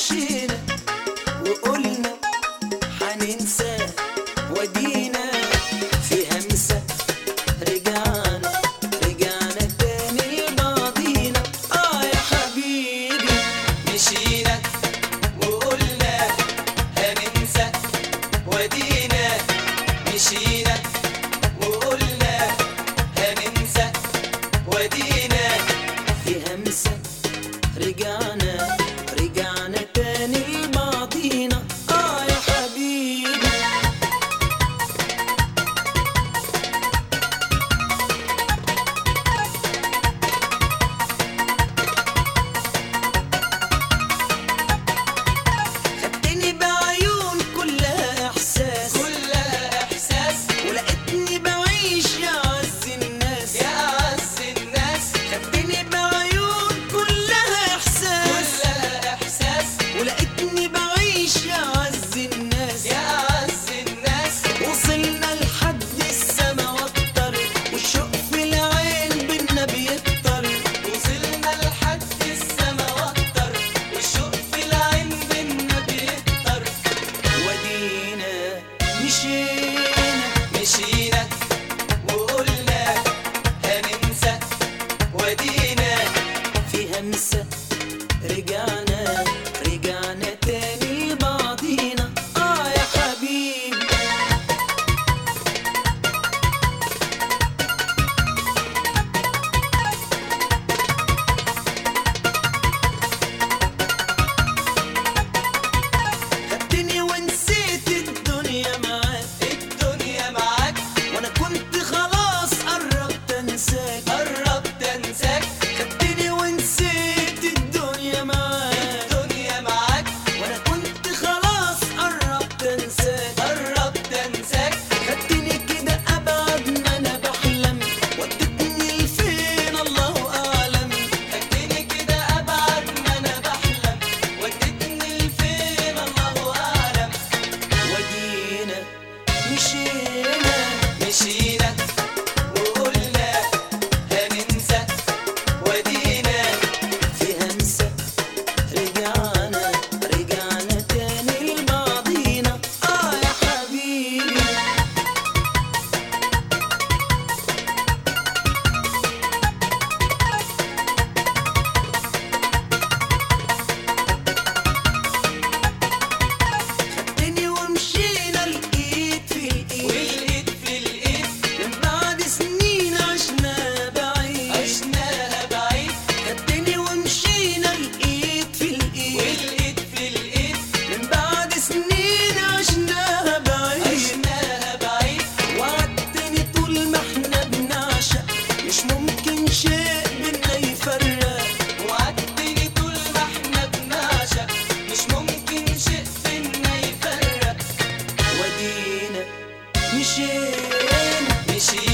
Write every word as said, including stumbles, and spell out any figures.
مشينا وقلنا حننسى ودينا في همسة رجعنا رجعنا تاني لبعضينا. اه يا حبيبي مشينا وقلنا هننسى ودينا، مشينا وقلنا هننسى ودينا في همسة رجعنا رجعنا تاني لبعضينا. اه يا حبيبي خدتني بعيون كلها احساس كلها إحساس، ولقيتني بعيش يا عز الناس يا أعز الناس خدتني بعيون كلها احساس كلها إحساس، ولقيتني بعيش يا عز الناس. يا أعز الناس وصلنا لحد السما واكتر والشوق في العين بينا بيكتر. وصلنا لحد السما واكتر والشوق في العين بينا بيكتر. ودينا مشينا مشينا وقلنا هننسى ودينا، في همسة رجعنا رجعنا تاني لبعضينا. اه يا حبيبي خدتني ونسيت الدنيا معاك، الدنيا معاك وانا كنت خلاص قربت انساك. قربت انساك، خدتني ونسيت الدنيا معاك، الدنيا معاك وانا كنت خلاص قربت انساك. قربت انساك. خدتني كده ابعد ما انا بحلم ودتني لفين الله اعلم. خدتني كده ابعد ما انا بحلم ودتني لفين الله اعلم. ودينا مشينا مشينا وقلنا هننسى ودينا، في همسة رجعنا رجعنا تاني لبعضينا. اه يا حبيبي خدتني ومشينا الايد في الايد والايد في الايد من بعد سنين عشنا بعيد. عشناها بعيد. خدتني ومشينا الايد في الايد والايد في الايد من بعد سنين عشناها بعيد. عشناها بعيد. وعدتني طول ما احنا بنعشق مش ممكن شيء بينا يفرق. وعدتني طول ما احنا بنعشق مش ممكن شيء بينا يفرق. ودينا مشينا مشينا